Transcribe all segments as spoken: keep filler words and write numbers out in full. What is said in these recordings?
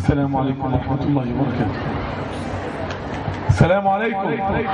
السلام عليكم ورحمة الله وبركاته. السلام عليكم.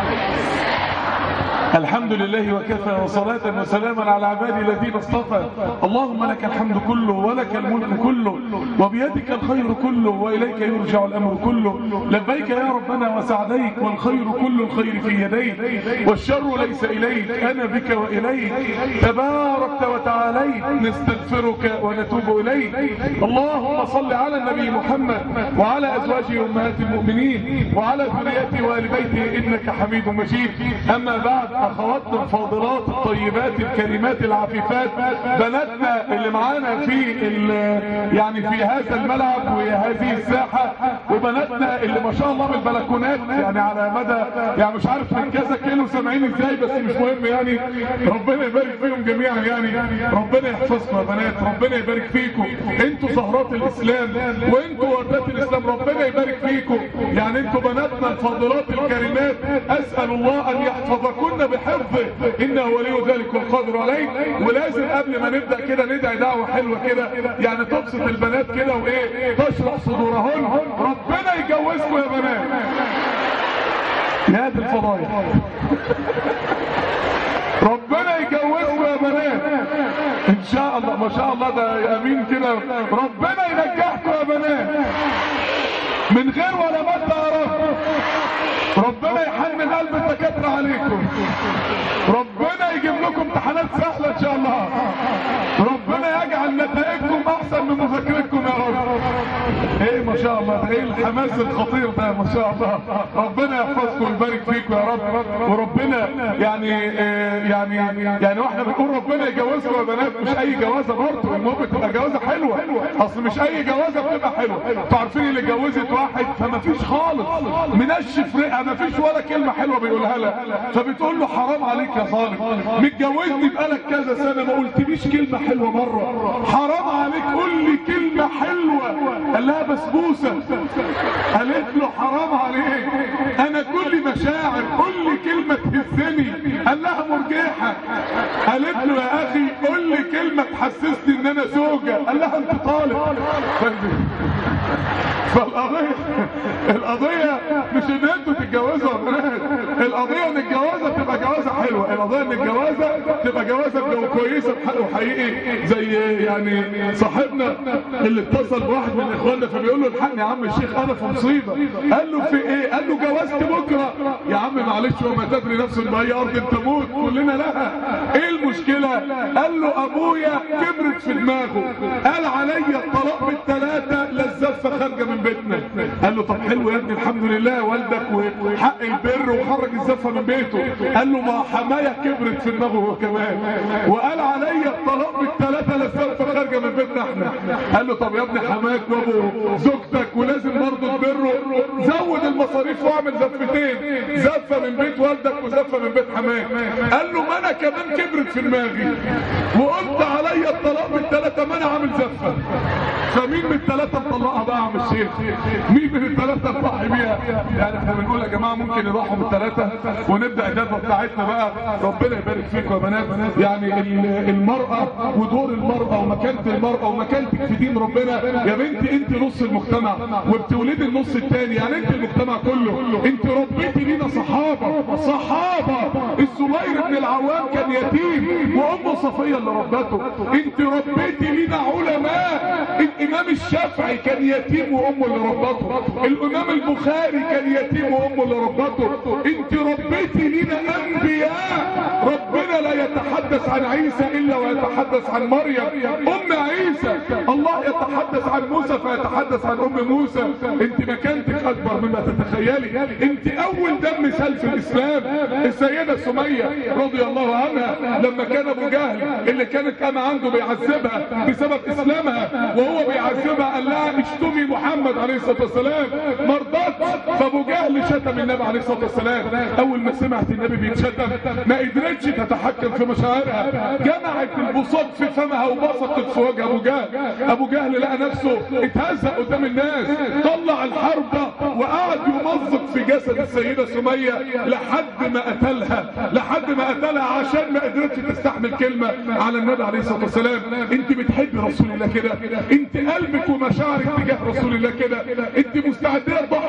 الحمد لله وكفى وصلاة وسلاما على عبادي الذين اصطفى. اللهم لك الحمد كله ولك الملك كله وبيدك الخير كله وإليك يرجع الأمر كله. لبيك يا ربنا وسعديك والخير كل الخير في يديك والشر ليس إليك أنا بك وإليك تباركت وتعاليت نستغفرك ونتوب إليك. اللهم صل على النبي محمد وعلى أزواجه أمهات المؤمنين وعلى ذريته وآل بيته إنك حميد مجيد. أما بعد، أخواتنا الفاضلات الطيبات الكريمات العفيفات، بناتنا اللي معانا في يعني في هذا الملعب وهذه الساحة، وبناتنا اللي ما شاء الله بالبلكونات يعني على مدى يعني مش عارف من كذا كيلو سامعين ازاي، بس مش مهم يعني. ربنا يبارك فيهم جميعا، يعني ربنا يحفظكم يا بنات، ربنا يبارك فيكم. انتوا زهرات الإسلام وانتوا وردات الإسلام، ربنا يبارك فيكم. يعني انتوا بناتنا الفاضلات الكريمات، أسأل الله أن يحفظكن بحفظه إنه ولي ذلك والقادر عليه. ولازم قبل ما نبدأ كده ندعي دعوة حلوة كده يعني تبسط البنات كده وايه تشرح صدورهن. ربنا يجوزكم يا بنات يا دي الفضايح. ربنا يجوزكم يا بنات ان شاء الله. ما شاء الله ده امين كده. ربنا ينجحكم يا بنات من غير ولا مادة يا رب. ربنا يحنن قلب الدكاترة عليكم. ربنا يجيب لكم امتحانات سهلة ان شاء الله. ربنا يجعل نتائجكم احسن من مذاكرتكم يا رب. ايه ما شاء الله، ده ايه الحماس الخطير ده ما شاء الله. ربنا يحفظكم ويبارك فيكم يا رب. وربنا يعني إيه يعني يعني واحنا بنقول ربنا يجوزكم يا بنات، مش اي جوازه برضه، المهم تبقى جوازه حلوه. اصل مش اي جوازه بتبقى حلوه. انتوا عارفين اللي اتجوزت واحد فما فيش خالص منشف رئه، ما فيش ولا كلمه حلوه بيقولها لها، فبتقول له حرام عليك يا ظالم، متجوزني بقالك كذا سنه ما قلتليش كلمه حلوه مره، حرام عليك قول لي كلمه حلوه. قال لها بسبوسه. قالت له حرام عليك انا كل مشاعر، قول لي كلمه تهزني. قال لها مرجحه. قالت له يا اخي قول لي كلمه تحسسني ان انا زوجه. قال لها انت طالق. فالقضيه القضيه مش ان انتوا تتجوزوا يا بنات، القضيه ان الجوازه تبقى جوازه حلوه، القضيه ان الجوازه تبقى جوازه كويسه وحقيقي. زي يعني صاحبنا اللي اتصل بواحد من اخواننا فبيقول له الحقني يا عم الشيخ انا في مصيبه. قال له في ايه؟ قال له جوازت بكره. يا عم معلش وما تدري نفس باي ارض تموت كلنا لها، ايه المشكله؟ قال له ابويا كبرت في دماغه، قال عليا الطلاق بالثلاثه لا الزفه خارجه من بيتنا. قال له طب حلو يا ابني الحمد لله والدك وحق البر وخرج الزفه من بيته. قال له ما حمايه كبرت في دماغه هو كمان وقال عليا الطلاق بالثلاثه لا الزفه خارجه من بيتنا احنا. قال له طب يا ابني حماك وابو زوجتك ولازم برضه تبره، زود المصاريف واعمل زفتين، زفه من بيت والدك وزفه من بيت حماك. قال له ما انا كمان كبرت في دماغي وقلت عليا الطلاق بالثلاثه، ما انا عامل زفه. فمين من الثلاثه مطلقها بقى يا عم الشيخ؟ مين من الثلاثه نضحي بيها؟ يعني احنا بنقول يا جماعه ممكن يضحوا بالثلاثه ونبدا الندوه بتاعتنا بقى. ربنا يبارك فيكم يا بنات. يعني المراه ودور المراه ومكانه المراه ومكانتك في دين ربنا يا بنتي. انت نص المجتمع وبتولدي النص الثاني، يعني انت المجتمع كله. انت ربيتي لينا صحابه صحابه. الزبير بن العوام كان يتيم وامه صفيه اللي ربته. انت ربيتي لينا علماء. الامام الشافعي كان يتيم وامه اللي ربته. الامام البخاري كان يتيم وامه اللي ربته. انت ربيتي لينا انبياء. ربنا لا يتحدث عن عيسى الا ويتحدث عن مريم ام عيسى. الله يتحدث عن موسى فيتحدث عن ام موسى. انت مكانتك اكبر مما تتخيلي. انت اول دم سال في الاسلام السيده سميه رضي الله عنها لما كان ابو جهل اللي كانت كان عنده بيعذبها بسبب اسلامها وهو بيعذبها قال لها اشتمي محمد عليه الصلاه والسلام، ما رضتش. فابو جهل شتم النبي عليه الصلاه والسلام. اول ما سمعت النبي بيتشتم ما قدرتش تتحكم في مشاعرها، جمعت البساط في فمها وبسطت في وجه ابو جهل. ابو جهل لقى نفسه اتهزأ قدام الناس، طلع الحربه وقعد يمزق في جسد السيده سميه لحد ما قتلها، لحد ما قتلها عشان ما قدرتش تستحمل كلمه على النبي عليه الصلاه والسلام. انت بتحبي رسول الله كده؟ انت قلبك قلبك ومشاعرك تجاه رسول الله كده؟ انت مستعدة تضحي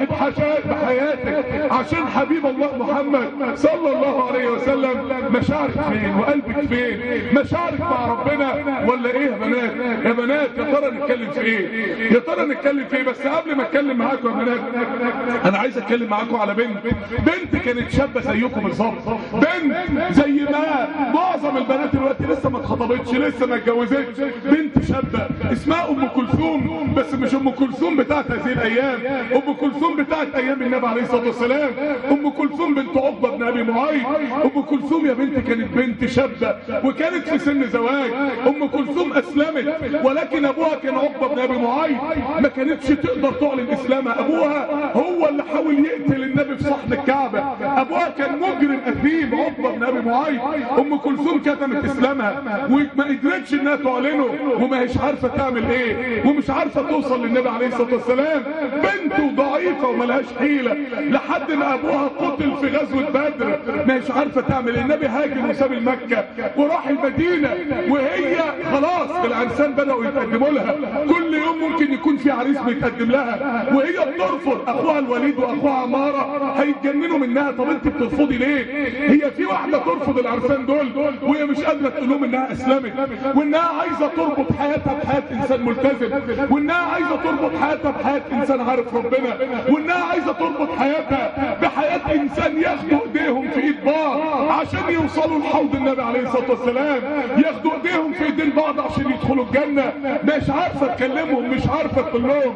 بحياتك عشان حبيب الله محمد صلى الله عليه وسلم؟ مشاعرك فين وقلبك فين؟ مشاعرك مع ربنا ولا ايه يا بنات؟ يا بنات يا ترى نتكلم في ايه؟ يا ترى نتكلم في ايه؟ بس قبل ما اتكلم معاكم يا بنات انا عايز اتكلم معاكم على بنت بنت كانت شابه زيكم بالظبط، بنت زي ما معظم البنات دلوقتي لسه ما اتخطبتش لسه ما اتجوزتش، بنت شابه اسمها ام كلثوم، بس مش ام كلثوم بتاعت هذه الايام، ام كلثوم بتاعت ايام النبي عليه الصلاه والسلام، ام كلثوم بنت عقبه بن ابي معيط. ام كلثوم يا بنت كانت بنت شابه وكانت في سن زواج. ام كلثوم اسلمت ولكن ابوها كان عقبه بن ابي معيط، ما كانتش تقدر تعلن اسلامها. ابوها هو اللي حاول يقتل النبي في صحن الكعبه، ابوها كان مجرم اثيم عقبه بن ابي معيط. ام كلثوم كتمت اسلامها وما قدرتش انها تعلنه وما هيش عارفه تعمل ايه ومش عارفه توصل للنبي عليه الصلاه والسلام، بنت ضعيفه وملهاش حيله لحد ما ابوها قتل في غزوه بدر، ما هيش عارفه تعمل ايه. النبي هاجر وساب المكه وراح المدينه وهي خلاص العرسان بداوا يتقدموا لها، كل يوم ممكن يكون في عريس بيتقدم لها وهي بترفض. اخوها الوليد واخوها عماره هيتجننوا منها. طب انت بترفضي ليه؟ هي في واحده ترفض العرسان دول وهي مش قادره تقول لهم انها اسلمت وانها عايزه تربط حياتها بحياه انسان ملتزم وانها عايزه تربط حياتها بحياه انسان عارف ربنا وانها عايزه تربط حياتها بحياه انسان ياخدوا ايديهم في ايد بعض عشان يوصلوا لحوض النبي عليه الصلاه والسلام، ياخدوا ايديهم في ايدين بعض عشان يدخلوا الجنه. مش عارفه تكلمهم مش عارفه تقول لهم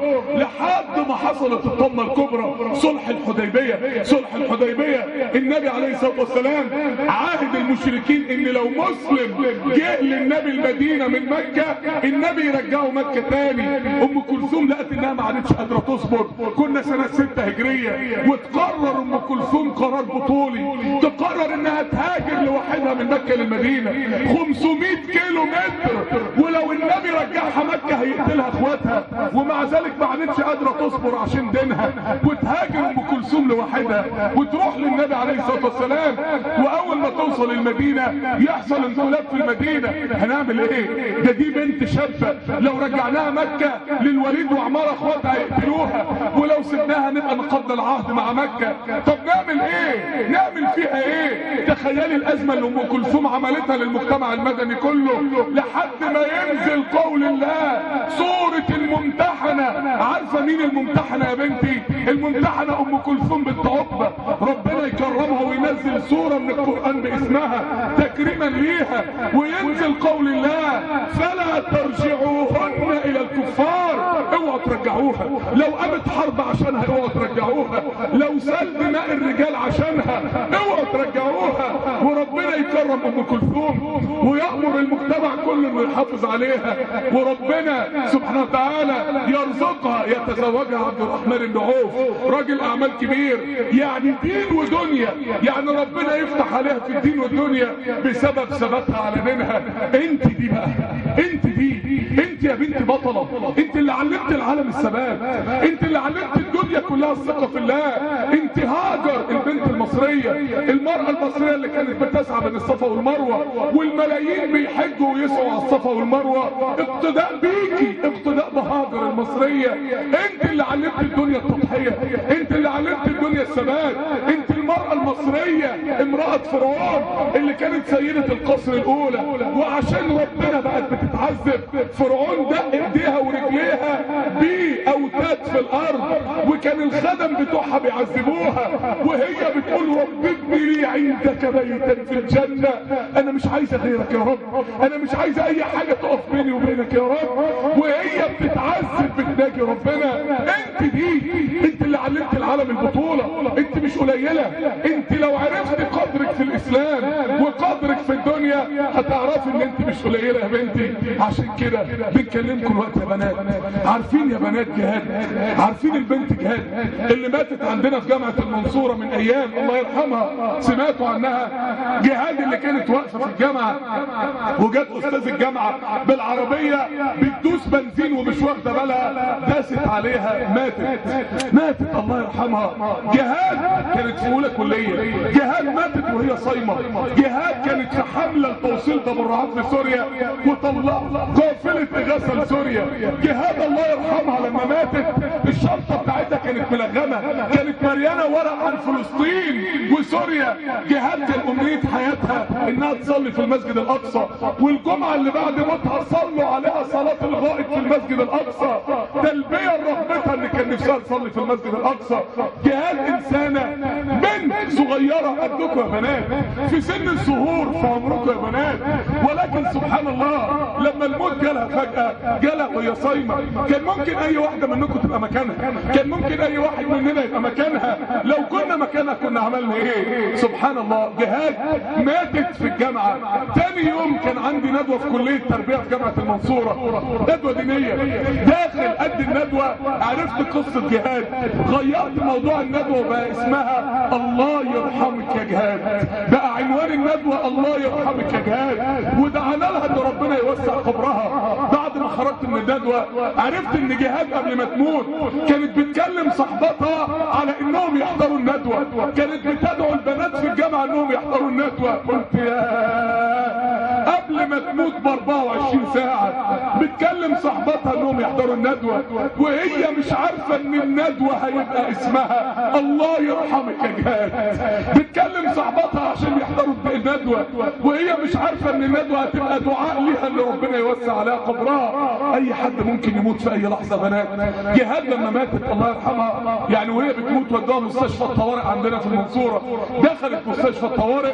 لحد ما حصلت الطمه الكبرى صلح الحديبيه. صلح الحديبيه النبي عليه الصلاه والسلام عاهد المشركين ان لو مسلم جه للنبي المدينه من مكه النبي يرجعه مكه تاني. ام كلثوم لقت انها ما عادتش قادره تصبر، كنا سنه ستة هجريه وتقرر ام كلثوم قرار بطولي، تقرر انها تهاجر لوحدها من مكه للمدينه خمسمائة كيلو متر، ولو النبي رجعها مكه هيقتلها اخواتها، ومع ذلك ما عادتش قادره تصبر عشان دينها وتهاجر ام كلثوم لوحدها وتروح للنبي عليه الصلاه والسلام. واول ما توصل المدينه يحصل انقلاب في المدينه. هنعمل ايه؟ ده دي بنت شابه لو رجعناها مكه للوليد وعماره اخواتها هيقتلوها، ولو سبناها نبقى نقضي العهد مع مكه. طب نعمل ايه؟ نعمل فيها ايه؟ تخيلي الازمه اللي ام كلثوم عملتها للمجتمع المدني كله لحد ما ينزل قول الله سوره الممتحنه. عارفه مين الممتحنه يا بنتي؟ الممتحنه ام كلثوم بنت عقبه، ربنا يكرمها وينزل سوره من القران باسمها تكريما ليها، وينزل قول الله فلا ترجعوهن الى الكفار. اوعوا ترجعوها، لو قامت حرب عشانها اوعوا ترجعوها، لو سال دماء الرجال عشانها اوعوا ترجعوها. وربنا يكرم ام كلثوم ويأمر المجتمع كله انه يحافظ عليها، وربنا سبحانه وتعالى يرزقها يتزوجها عبد الرحمن بن عوف راجل اعمال كبير، يعني دين ودنيا، يعني ربنا يفتح عليها في الدين والدنيا بسبب ثباتها على دينها. انت دي بقى، انت دي انت يا بنت بطلة، انت اللي علمت العالم الثبات، انت اللي علمت الدنيا كلها الثقة في الله. انت هاجر البنت المصرية، المرأة المصرية اللي كانت بتسعى بين الصفا والمروة والملايين بيحجوا ويسعوا على الصفا والمروة اقتداء بيكي، اقتداء بهاجر المصرية. انت اللي علمت الدنيا التضحية، انت اللي علمت الدنيا الثبات. انت المرأة المصرية امرأة فرعون اللي كانت سيدة القصر الاولى، وعشان ربنا بقت بتتعذب فرعون دق ايديها ورجليها باوتاد في الارض، وكان الخدم بتوعها بيعذبوها وهي بتقول رب ابني لي عندك بيتا في الجنه. انا مش عايزه غيرك يا رب، انا مش عايزه اي حاجه تقف بيني وبينك يا رب، وهي بتتعذب بتناجي ربنا. انت دي انت اللي علمت العالم البطوله، انت مش قليله. انت لو عرفت قدرك في الاسلام وقدرك في الدنيا هتعرفي ان انت مش قليله يا بنتي. عشان كده بنكلمكم الوقت يا بنات. عارفين يا بنات جهاد؟ عارفين البنت جهاد اللي ماتت عندنا في جامعه المنصوره من ايام الله يرحمها؟ سمعتوا عنها؟ جهاد اللي كانت واقفه في الجامعه وجت استاذ الجامعه بالعربيه بتدوس بنزين ومش واخده بالها، داست عليها ماتت ماتت الله يرحمها. جهاد كانت في اولى كليه، جهاد ماتت وهي صايمه، جهاد كانت في حمله لتوصيل تبرعات لسوريا وطلع قافله اغاثه لسوريا. جهاد الله يرحمها لما ماتت الشنطه بتاعتها كانت ملغمه، كانت مليانه ورق عن فلسطين وسوريا. جهاد كان امنيه حياتها انها تصلي في المسجد الاقصى، والجمعه اللي بعد موتها صلوا عليها صلاه الغائب في المسجد الاقصى تلبيه لرغبتها ان كان نفسها تصلي في المسجد الاقصى. جهاد انسانه بنت صغيره قدكم يا بنات، في سن الظهور في عمركم يا بنات، ولكن سبحان الله لما الموت جالها فجاه جالها وهي صايمه. كان ممكن اي واحده منكم تبقى مكانها، كان ممكن اي واحد مننا يبقى مكانها. لو كنا مكانها كنا عملنا ايه؟ سبحان الله. جهاد ماتت في الجامعه، تاني يوم كان عندي ندوه في كليه التربيه في جامعه المنصوره، ندوه دينيه. داخل قد الندوه عرفت قصه جهاد، غيرت موضوع الندوه وبقى اسمها الله يرحمك يا جهاد، بقى عنوان الندوه الله يرحمك يا جهاد. ودعانا لها ان ربنا يوسع قبرها. بعد ما خرجت من الندوه عرفت ان جهاد قبل ما تموت كانت بتكلم صحباتها على انهم يحضروا الندوه، كانت بتدعو البنات في الجامعه انهم يحضروا الندوه. قلت يا قبل ما تموت ب أربعة وعشرين ساعه بتكلم صحباتها انهم يحضروا الندوه، وهي مش عارفه ان الندوه هيبقى اسمها الله يرحمك يا جهاد. بتكلم صحباتها عشان يحضروا الندوه وهي مش عارفه ان الندوه هتبقى دعاء ليها ان ربنا يوسع عليها قبرها. اي حد ممكن يموت في اي لحظه بنات. جهاد لما ماتت الله يرحمها يعني وهي بتموت ودوها مستشفى الطوارئ عندنا في المنصوره. دخلت مستشفى الطوارئ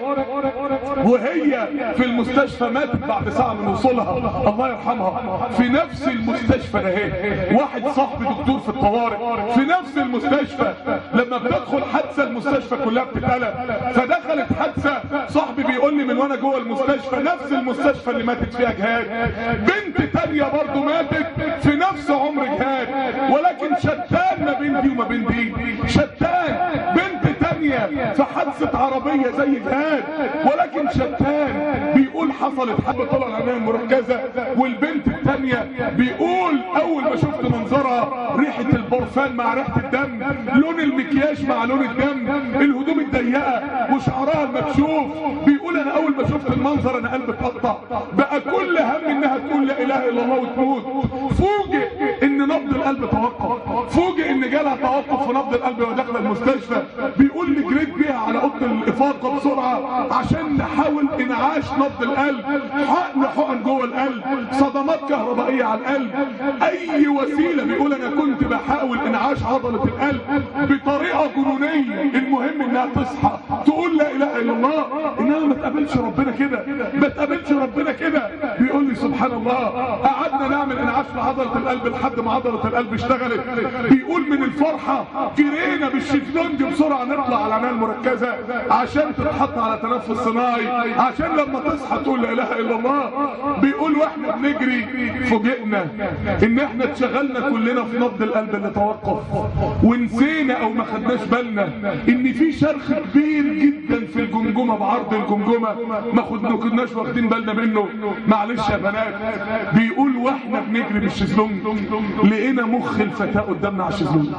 وهي في المستشفى ماتت بعد ساعه من وصولها الله يرحمها. في نفس المستشفى اهي واحد صاحبي دكتور في الطوارئ في نفس المستشفى، لما بتدخل حادثه المستشفى كلها بتتقلب. فدخلت حادثه صاحبي بيقول لي من وانا جوه المستشفى نفس المستشفى اللي ماتت فيها جهاد بنت تانية برضه ماتت في نفس عمر جهاد، ولكن شتان ما بين دي وما بين دي. شتان بنت تانية في حادثة عربية زي جهاد، ولكن شتان بيقول حصلت حاجة طلع العناية المركزة، والبنت التانية بيقول اول ما شفت منظرها ريحة البرفان مع ريحة الدم، لون المكياج مع لون الدم، الهدوم الضيقة وشعرها المكشوف. بيقول انا اول ما شفت المنظر انا قلبي اتقطع، بقى كل هم انها تقول لا اله الا الله وتموت. فوجئ ان نبض القلب توقف، فوجئ ان جالها توقف في نبض القلب وهي داخله المستشفى. بيقول لي جريت بيها على اوضه الافاقه بسرعه عشان نحاول انعاش نبض القلب، حقن حقن جوه القلب، صدمات كهربائيه على القلب، اي وسيله. بيقول انا كنت بحاول انعاش عضله القلب بطريقه جنونيه، المهم انها تصحى تقول لا اله الا الله، انها ما تقابلش ربنا كده، ما تقابلش ربنا كده. بيقول لي سبحان الله قعدنا نعمل انعاش لعضله القلب لحد ما عضله القلب اشتغلت. بيقول من الفرحه جرينا بالشيزلونج بسرعه نطلع على العنايه المركزه عشان تتحط على تنفس صناعي عشان لما تصحى تقول لا اله الا الله. بيقول واحنا بنجري فوجئنا ان احنا اتشغلنا كلنا في نبض القلب اللي توقف، ونسينا او ما خدناش بالنا ان في شرخ كبير جدا في الجمجمه بعرض الجمجمه ما كناش واخدين بالنا منه. معلش يا بنات. بيقول واحنا بنجري بالشيزلونج لقينا مخ الفتاه قدامنا على الشيزلونج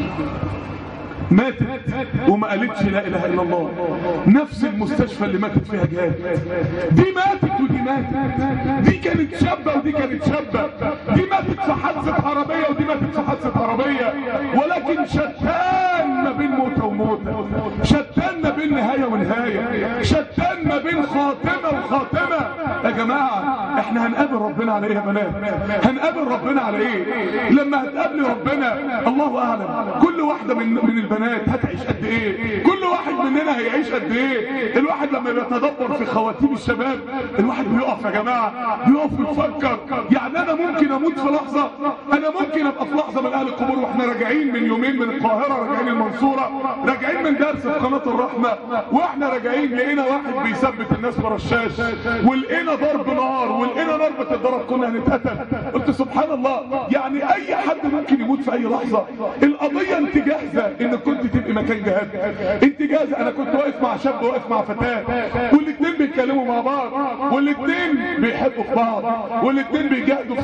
ماتت وما قالتش لا اله الا الله. نفس المستشفى اللي ماتت فيها جهاد، دي ماتت ودي ماتت، دي كانت شابه ودي كانت شابه، دي ماتت في حادثه عربيه ودي ماتت في حادثه عربيه، ولكن شتان ما بين موته وموته، شتان ما بين نهايه ونهايه، شتان ما بين خاتمه وخاتمه. يا جماعه احنا هنقابل ربنا على ايه يا بنات؟ هنقابل ربنا على ايه؟ لما هتقابلي ربنا الله اعلم كل واحده من من البنات هتعيش قد ايه، كل واحد مننا هيعيش قد ايه. الواحد لما بيتدبر في خواتيم الشباب الواحد بيقف يا جماعه، بيقف ويفكر. يعني انا ممكن اموت في لحظه، انا ممكن ابقى في لحظه من اهل القبور واحنا راجعين من يومين من القاهره، راجعين المنصوره، راجعين من درس في قناه الرحمه، واحنا راجعين لقينا واحد بيثبت الناس برشاش، ولقينا ضرب نار، ولقينا نار بتتضرب كنا هنتقتل. قلت سبحان الله، يعني اي حد ممكن يموت في اي لحظه. القضيه انت جاهزه ان كنت تبقي مكان جهاد؟ انت جاهزه؟ انا كنت واقف مع شاب واقف مع فتاه والاثنين بيتكلموا مع بعض، والاثنين بيحبوا في بعض، والاثنين بيجاهدوا في سبيل الله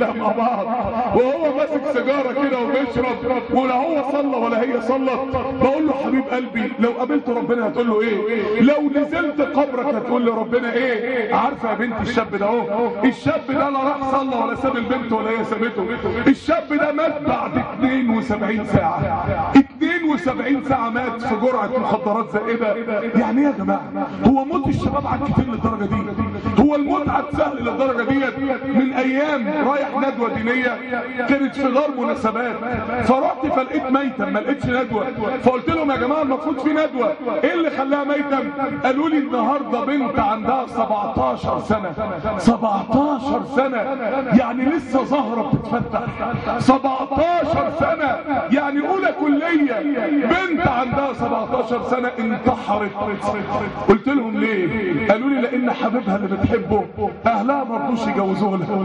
كلها مع بعض، وهو ماسك سيجاره كده وبيشرب، ولا هو صلى ولا هي صلت. بقول له حبيب قلبي لو قابلت ربنا هتقول له ايه؟ لو نزلت قبرك هتقول لربنا ايه؟ عارفه يا بنت الشاب ده اهو، الشاب ده لا راح صلى ولا ساب البنت ولا هي سابته. الشاب ده مات بعد اتنين وسبعين ساعه، اتنين وسبعين ساعه مات في جرعه مخدرات زائده. يعني ايه يا جماعه؟ هو موت الشباب عاد كتير للدرجه دي؟ هو الموت عاد سهل للدرجه ديت؟ من ايام رايح ندوه دينيه كانت في دار مناسبات، فرحت فلقيت ميتم، ما لقيتش ندوه، فقلت لهم يا جماعه المفروض في ندوه، ايه اللي خلاها ميتم؟ قالوا لي النهارده بنت عندها سبعتاشر سنه، سبعتاشر سنه يعني لسه ظاهره بتتفتح، سبعتاشر سنه يعني اولى كليه، بنت عندها سبعتاشر سنه انتحرت. قلت لهم ليه؟ قالوا لي لان حبيبها اللي بتحبه اهلها ما رضوش يجوزوه لها.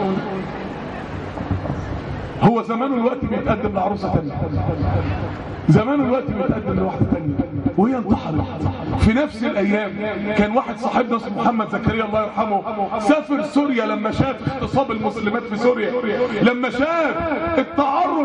هو زمانه الوقت بيتقدم لعروسه ثانيه، زمانه الوقت بيتقدم لواحده ثانيه، وهي انتحرت في نفس الايام. كان واحد صاحبنا اسمه محمد زكريا الله يرحمه سافر سوريا لما شاف اغتصاب المسلمات في سوريا، لما شاف التعرض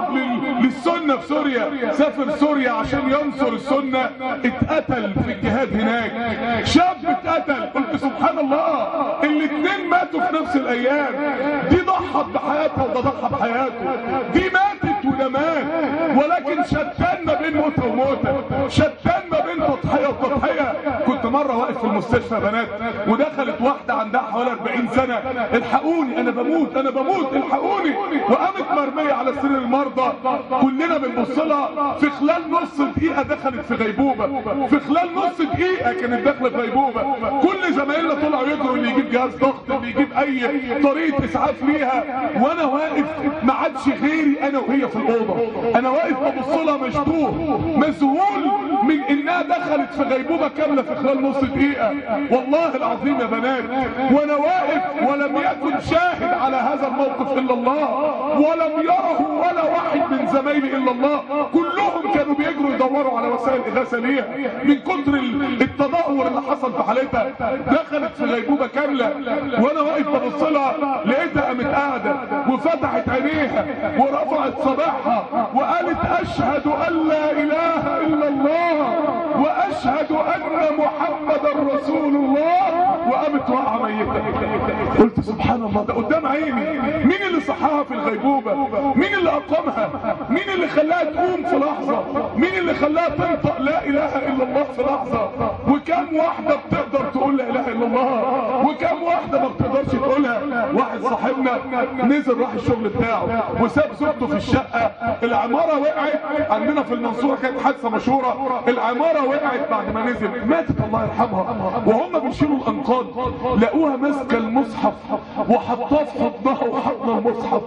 للسنه في سوريا، سافر سوريا عشان ينصر السنه، اتقتل في الجهاد هناك، شاب اتقتل. قلت سبحان الله، الاثنين ماتوا في نفس الايام، دي ضحت بحياتها وده ضحى بحياته، دي ماتت وده مات، ولكن شتان ما بين موتها وموتها، شتان ما بين تضحيه وتضحيه. كنت مره واقف في المستشفى بنات، ودخلت واحده عندها حوالي أربعين سنه، الحقوني انا بموت انا بموت الحقوني، وقامت مرميه على سرير المرضى، كلنا بنبص لها، في خلال نص دقيقه دخلت في غيبوبه، في خلال نص دقيقه كانت داخله في غيبوبه. كل زمايلنا طلعوا يجروا، اللي يجيب جهاز ضغط، اللي يجيب اي طريقه اسعاف ليها، وانا واقف ما عادش غيري انا وهي في الاوضه، انا واقف ببص لها مشدود مذهول من انها دخلت في غيبوبه كامله في خلال نص دقيقه. والله العظيم يا بنات، وانا واقف ولم يكن شاهد على هذا الموقف الا الله، ولم يره ولا واحد من زمايلي الا الله، كلهم كانوا بيجروا يدوروا على وسائل اغاثه ليها من كتر التدهور اللي حصل في حالتها. دخلت في غيبوبه كامله، وانا واقف ببص لها لقيتها قامت قاعده وفتحت عينيها ورفعت صباحها وقالت اشهد ان لا اله الا الله واشهد ان محمدا رسول الله، وقامت واقعه ميته. قلت سبحان الله، ده قدام عيني. مين اللي صحاها في الغيبوبه؟ مين اللي اقامها؟ مين اللي خلاها تقوم في لحظه؟ مين اللي خلاها تنطق لا اله الا الله في لحظه؟ وكم واحده بتقدر تقول لا اله الا الله، وكم واحده ما بتقدرش تقولها؟ واحد صاحبنا نزل راح الشغل بتاعه وساب زوجته في الشقه، العماره وقعت عندنا في المنصوره، كانت حادثه مشهوره، العماره وقعت بعد ما نزل، ماتت الله يرحمها، وهم بيشيلوا الانقاض لقوها ماسكه المصحف وحطاه في حضنها وحضن المصحف.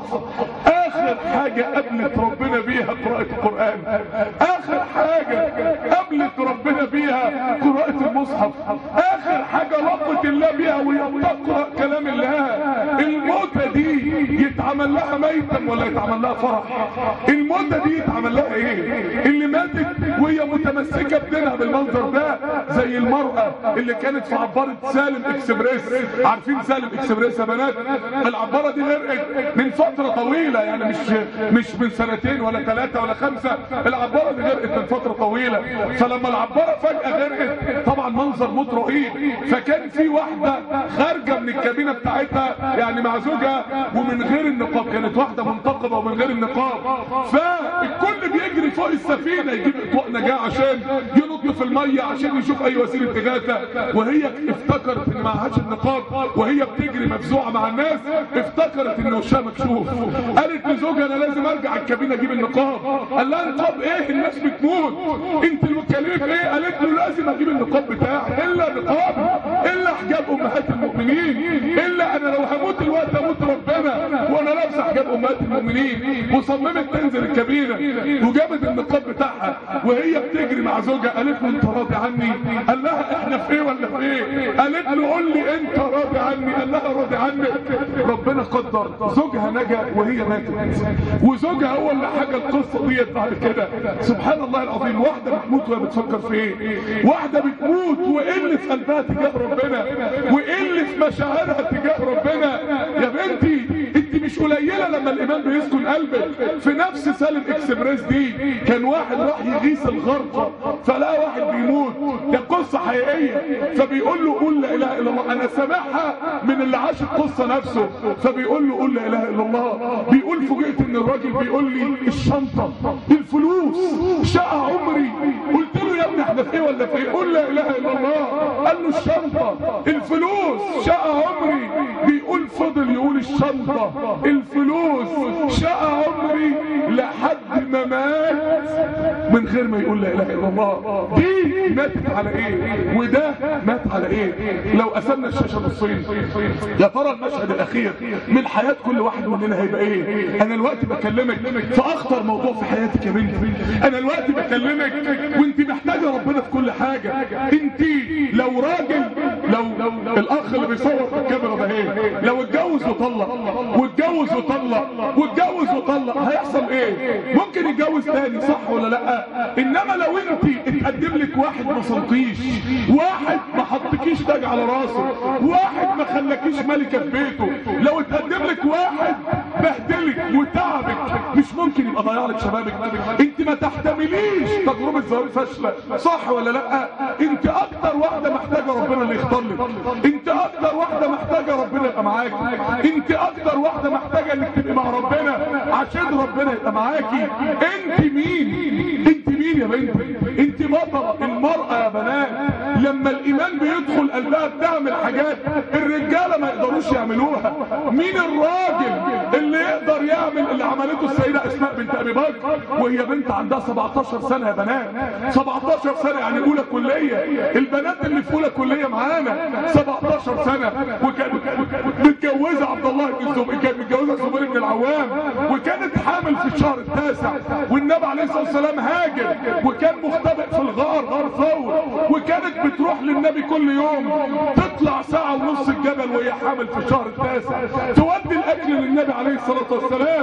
اخر حاجه قابلت ربنا بيها قراءه القران، اخر حاجه قابلت ربنا بيها قراءه المصحف، اخر حاجه لقت الله بيها وهي بتقرا كلام الله. الموتة دي يتعمل لها ميتم ولا يتعمل لها فرح؟ الموتة دي يتعمل لها ايه؟ اللي ماتت وهي متمسكه بدينها بالمنظر ده، زي المرأة اللي كانت في عبارة سالم اكسبريس. عارفين سالم اكسبريس يا بنات؟ العبارة دي غرقت من فترة طويلة، يعني مش مش من سنتين ولا ثلاثة ولا خمسة، العبارة دي غرقت من فترة طويلة. فلما العبارة فجأة غرقت طبعا منظر موت رهيب، فكان في واحدة خارجة من الكابينة بتاعتها يعني مع زوجها ومن غير النقاب، كانت واحدة منتقبة ومن غير النقاب، فالكل بيجري فوق السفينة يجيب اطواق نجاة عشان ينط في المية عشان يشوف اي وسيلة اغاثة، وهي افتكرت ان معهاش النقاب، وهي بتجري مفزوعة مع الناس افتكرت ان وشها مكشوف. قالت لزوجها انا لازم ارجع الكابينة اجيب النقاب. قال لها نقاب ايه؟ الناس بتموت، انت المكلفة ايه؟ قالت له لازم اجيب النقاب بتاعي، الا نقاب، الا حجاب امهات المؤمنين، الا انا لو هموت الوقت اموت ربنا وانا لابسه حجاب امهات المؤمنين. وصممت تنزل الكابينة وجابت النقاب بتاعها وهي بتجري مع زوجها. قالت له انت راضي عني؟ قال لها احنا في ايه ولا في ايه؟ قالت له قول لي انت راضي عني؟ قال لها راضي عنك. ربنا قدر زوجها نجا وهي ماتت، وزوجها هو اللي حكى القصه ديت بعد كده. سبحان الله العظيم، واحده بتموت وهي بتفكر في ايه؟ واحده بتموت وايه اللي في قلبها تجاه ربنا، وايه اللي في مشاعرها تجاه ربنا. يا بنتي انت مش قليله لما الايمان بيسكن قلبك. في نفس سالم اكسبريس دي كان واحد راح يغيث الغرقى فلقى واحد بيموت، ده قصه حقيقيه، فبيقول له قول لا اله الا الله. انا سامعها من اللي عاش القصه نفسه، فبيقول له قول لا اله الا الله. بيقول فوجئت ان الراجل بيقول لي الشنطه، الفلوس، شقه عمري. قلت له يا ابني احنا في ايه ولا في ايه؟ قول لا اله الا الله. قال له الشنطه، الفلوس، شقه عمري. بيقول فضل يقول الشنطه، الفلوس، شقه عمري لحد ما مات من غير ما يقول لا اله الا الله. دي ماتت على ايه وده مات على ايه؟ لو قسمنا الشاشه نصين يا ترى المشهد الاخير من حياه كل واحد مننا هيبقى ايه؟ انا دلوقتي بكلمك في اخطر موضوع في حياتك يا بنتي. انا دلوقتي بكلمك وانت محتاجه ربنا في كل حاجه. انت لو راجل، لو, لو الاخ اللي بيصور في الكاميرا ده ايه، لو اتجوز وطلق واتجوز وطلق واتجوز وطلق هيحصل ايه؟ ممكن يتجوز تاني صح ولا لا؟ انما لو انت اتقدم لك واحد ما صلتيش، واحد ما حطكيش تاج على راسه، واحد ما خلاكيش ملكه في بيته، لو اتقدم لك واحد بهدلك وتعبك مش ممكن يبقى ضيع لك شبابك. انت ما تحتمليش تجربه زواج فاشله صح ولا لا؟ انت اكتر واحده محتاجه ربنا اللي يختار لك، انت اكتر واحده محتاجه ربنا يبقى معاك، انت اكتر واحده محتاجه انك تبقي مع ربنا عشان ربنا يبقى معاكي. انت مين؟ انت مين يا بنتي؟ انت بطله. المراه يا بنات لما الايمان بيدخل قلبها بتعمل حاجات الرجاله ما يقدروش يعملوها. مين الراجل اللي يقدر يعمل اللي عملته السيده اسماء بنت ابي بكر وهي بنت عندها سبعتاشر سنه يا بنات؟ سبعتاشر سنه يعني اولى كليه. البنات اللي في اولى كليه معانا سبعتاشر سنه، وكانت متجوزه عبد الله بن الزبير، كانت متجوزه الزبير بن العوام، وكانت حامل في الشهر التاسع، والنبي عليه الصلاه والسلام هاجر وكان مختبئ في الغار، غار ثور، وكانت بتروح للنبي كل يوم تطلع ساعه ونص الجبل وهي حامل في الشهر التاسع تودي الاكل للنبي عليه الصلاه والسلام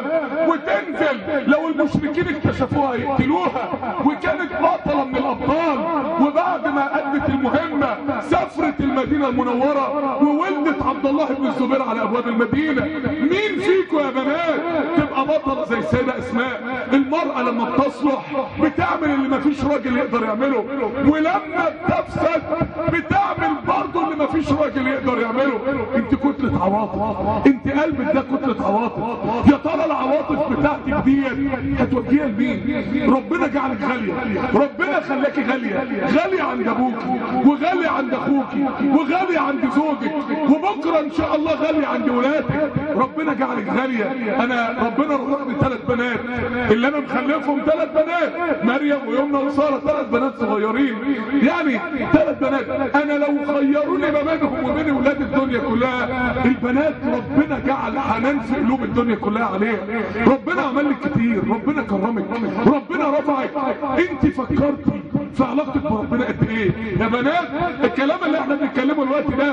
وتنزل لو المشركين اكتشفوها يقتلوها، وكانت بطله من الابطال. وبعد ما ادت المهمه سافرت المدينه المنوره وولدت عبد الله بن الزبير على ابواب المدينه. مين فيكم يا بنات تبقى بطله زي السيده اسماء؟ المراه لما بتصلح بتعمل اللي ما فيش راجل يقدر يعمله، ولما بتفسد بتعمل برضه اللي ما فيش راجل يقدر يعمله. انت كتله عواطف، انت قلبك ده كتله عواطف. يا ترى العواطف بتاعتك ديت هتوديها لمين؟ ربنا جعلك غاليه، ربنا خلاكي غاليه، غاليه عند ابوكي وغاليه عند اخوكي وغاليه عند زوجك، وبكره ان شاء الله غاليه عند ولادك. ربنا جعلك غاليه. انا ربنا رزقني ثلاث بنات، اللي انا مخلفهم ثلاث بنات، مريم ويمنى وساره، ثلاث بنات صغيرين، يعني ثلاث بنات. انا لو خيروني ما بينهم وبين ولاد الدنيا كلها، البنات ربنا جعل حنان في قلوب الدنيا كلها عليها. ربنا عمل لك كتير، ربنا كرمك، ربنا رفعك. انت فكرتي في علاقتك بربنا قد ايه يا بنات؟ الكلام اللي احنا بنتكلمه الوقت ده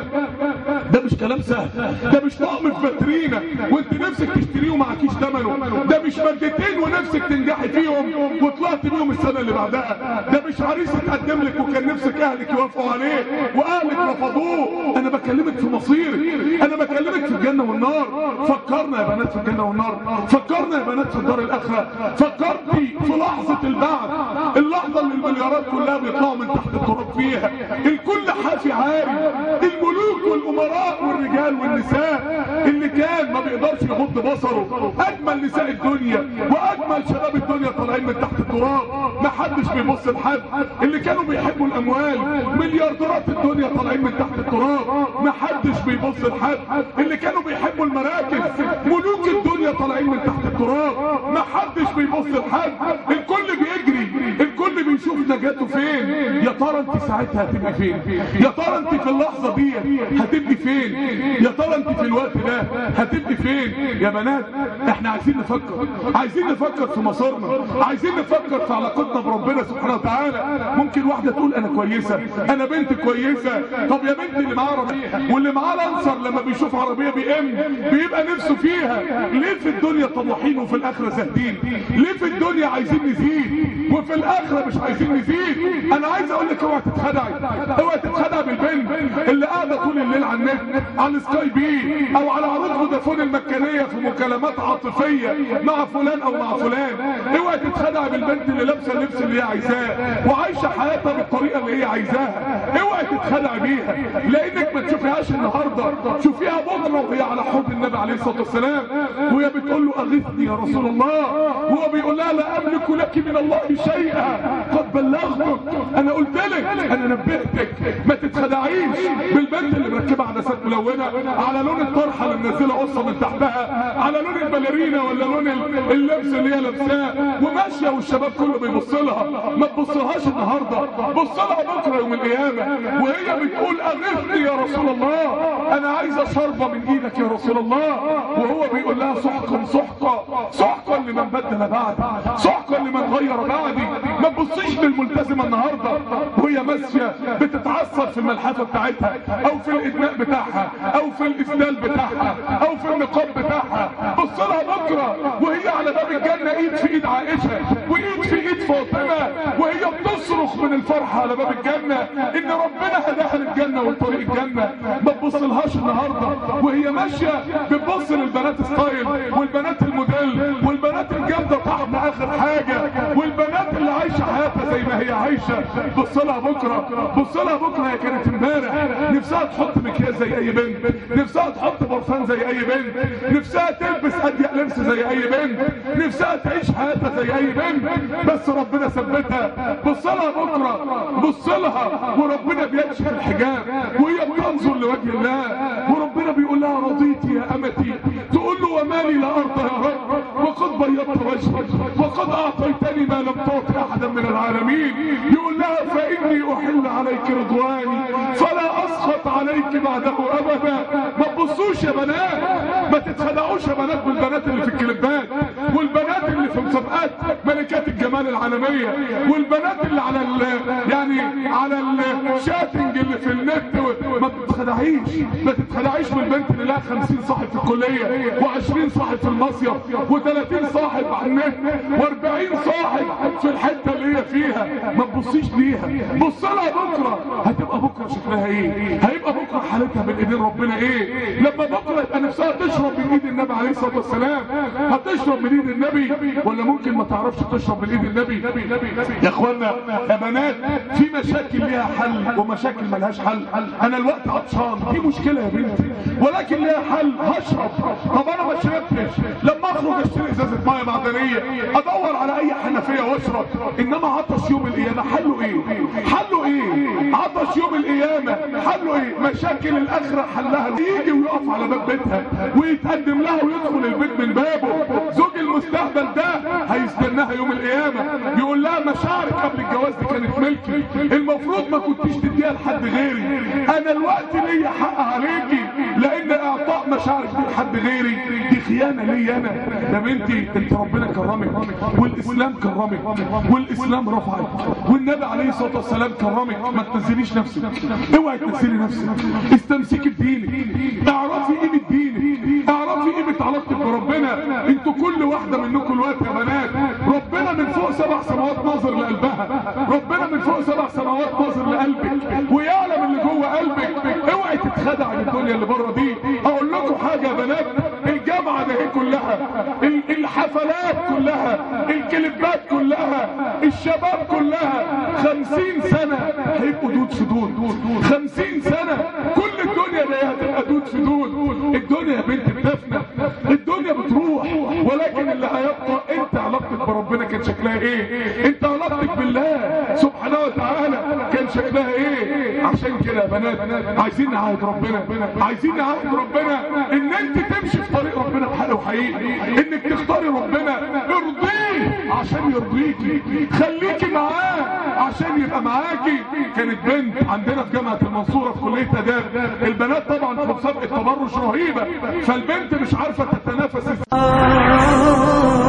ده مش كلام سهل، ده مش طقم في فاترينا وانت نفسك تشتريه ومعكيش ثمنه، ده مش مادتين ونفسك تنجحي فيهم وطلعت بيهم السنه اللي بعدها، ده مش عريس اتقدم لك وكان نفسك اهلك يوافقوا عليه واهلك رفضوه. انا بكلمك في مصيرك، انا بكلمك في الجنه والنار. فكرنا يا بنات في الجنه والنار، فكرنا يا بنات في الدار الاخره، فكرتي في لحظه البعث، اللحظه اللي المليارات كلها بيطلعوا من تحت التراب فيها، الكل حافي عاري، الملوك والامراء والرجال والنساء اللي كان ما بيقدرش يغض بصره، اجمل نساء الدنيا واجمل شباب الدنيا طالعين من تحت التراب، ما حدش بيبص لحد. اللي كانوا بيحبوا الاموال مليارديرات الدنيا طالعين من تحت التراب، ما حدش بيبص لحد. اللي كانوا بيحبوا المراكز ملوك الدنيا طالعين من تحت التراب، ما حدش بيبص لحد. الكل بيجري، الكل بيشوف نجاته فين. يا ترى انت ساعتها هتبقي فين؟ يا ترى انت في اللحظه دي هتبقي فين؟ يا ترى انت في الوقت ده هتبقي فين؟ يا بنات احنا عايزين نفكر، عايزين نفكر في مصيرنا، عايزين نفكر في علاقتنا بربنا سبحانه وتعالى. ممكن واحده تقول انا كويسه، انا بنت كويسه. طب يا بنت اللي معاه عربيه واللي معاه لانسر لما بيشوف عربيه بي ام بيبقى نفسه فيها. ليه في الدنيا طموحين وفي الاخره زاهدين؟ ليه في الدنيا عايزين نزيد وفي الاخره مش عايزين عايزين نزيد. انا عايز اقول لك اوعى تتخدعي، اوعى تتخدعي بالبنت اللي قاعده طول الليل على النت، على سكاي بي او على عروض فودافون المجانيه في مكالمات عاطفيه مع فلان او مع فلان. اوعى تتخدعي بالبنت اللي لابسه اللبس اللي هي عايزاه وعايشه حياتها بالطريقه اللي هي عايزاها. اوعى تتخدعي بيها، لانك ما تشوفيهاش النهارده، شوفيها بكره وهي على حوض النبي عليه الصلاه والسلام وهي بتقول له اغثني يا رسول الله، وهو بيقول لها لا املك لك من الله شيئا قد بلغتك، انا قلت لك، انا نبهتك. ما تتخدعيش بالبنت اللي مركبه عدسات ملونه على لون الطرحه اللي منزله قصه من تحتها، على لون الباليرينا ولا لون اللبس اللي هي لابساه وماشيه والشباب كله بيبص لها. ما تبصلهاش النهارده، بص لها بكره يوم القيامه وهي بتقول اغثني يا رسول الله، انا عايزه شربه من ايدك يا رسول الله، وهو بيقول لها سحقا سحقا سحقا لمن بدل بعدي، سحقا لمن غير بعدي. ما تبصيش للملتزمه النهارده وهي ماشيه بتتعصب في الملحفه بتاعتها او في الادماء بتاعها او في الاسدال بتاعها او في النقاب بتاعها. بص لها بكره وهي على باب الجنه ايد في ايد عائشه وايد في ايد فاطمه وهي بتصرخ من الفرحه على باب الجنه ان ربنا هداها للجنه وطريق الجنه. ما تبصلهاش النهارده وهي ماشيه بتبص للبنات ستايل والبنات الموديل والبنات الجامده طعم اخر حاجه والبنات اللي عايشه حياتها زي ما هي عايشه. بص لها بكره، بص لها بكره هي كانت امبارح نفسها تحط مكياج زي اي بنت، نفسها تحط برفان زي اي بنت، نفسها تلبس اضيق لبس زي اي بنت، نفسها تعيش حياتها زي اي بنت، بس ربنا ثبتها. بص لها بكره، بص لها وربنا بيكشف الحجاب وهي بتنظر لوجه الله وربنا بيقول لها رضيتي يا امتي، تقول له وما لي لا ارضى يا رب وقد بيضت وجهي وقد اعطيتني ما لم تعطي احدا من العالمين. يقول لها فاني احل عليك رضواني فلا اسخط عليك بعده ابدا. ما تبصوش يا بنات، ما تتخدعوش يا بنات بالبنات اللي في الكليبات والبنات اللي في مسابقات ملكات الجمال العالميه والبنات اللي على ال يعني على الشاتنج اللي في النت. ما تتخدعيش، ما تتخدعيش بالبنت اللي لها خمسين صاحب في الكليه وعشرين صاحب في المصيف وثلاثين صاحب على النت واربعين صاحب في الحته اللي هي فيها. ما تبصيش ليها، بص لها بكره. هتبقى بكره شكلها ايه؟ هيبقى بكره حالتها بين ايدين ربنا ايه؟ لما بكره يبقى نفسها تشرب من ايد النبي عليه الصلاه والسلام. هتشرب من ايد النبي ولا ممكن ما تعرفش تشرب من ايد النبي؟ يا اخوانا يا بنات، في مشاكل ليها حل ومشاكل ملهاش حل. انا الوقت عطشان، دي مشكله يا بنتي، ولكن ليها حل. هشرب، طب انا ما شربتش، لما اخرج اشتري ازازه ميه معدنيه ادور على اي حنفيه واشرب. انما عطش يوم القيامه حله ايه؟ حله ايه؟ عطش يوم القيامه حله ايه؟ مشاكل الاخره حلها يجي ويقف على باب بيتها ويتقدم لها ويدخل البيت من بابه. زوج المستقبل ده هيستناها يوم القيامه يقول لها مشاعرك قبل الجواز دي كانت ملكي، المفروض ما كنتيش تديها لحد غيري، انا الوقت ليا حق عليكي، لان اعطاء مشاعرك دي لحد غيري دي خيانه ليا انا. يا بنتي انت ربنا كرمك والاسلام كرمك والاسلام رفعك والنبي عليه الصلاه والسلام كرمك. ما تنزليش نفسك، اوعي تنزلي نفسك، استمسكي بدينك، اعرفي قيمه دينك، اعرفي قيمه علاقتك بربنا. انتوا كل واحده منكم الوقت يا بنات ربنا من فوق سبع سماوات ناظر لقلبها، ربنا من فوق سبع سماوات ناظر لقلبك ويعلم اللي جوه قلبك. اوعي تتخدع بالدنيا اللي بره دي. اقول لكم حاجه يا بنات، الجامعه ده كلها، الحفلات كلها، الكليبات كلها، الشباب كلها خمسين سنه هيبقوا دود في دود، خمسين سنه كل الدنيا دي هتبقى دود في دود. الدنيا يا بنت بتفنى، الدنيا بتروح، ولكن اللي هيبقى انت علاقتك بربنا كان شكلها ايه؟ انت علاقتك بالله سبحانه وتعالى كان شكلها ايه؟ عشان كده يا بنات عايزين نعاهد ربنا، عايزين نعاهد ربنا ان انت تمشي في طريق ربنا بحق وحقيقي، انك تختاري ربنا، ارضيه عشان يرضيكي، خليكي معاه عشان يبقى معاكي. كانت بنت عندنا في جامعه المنصوره في كليه اداب، البنات طبعا في مسابقه تبرج رهيبه، فالبنت مش عارفه تتنافس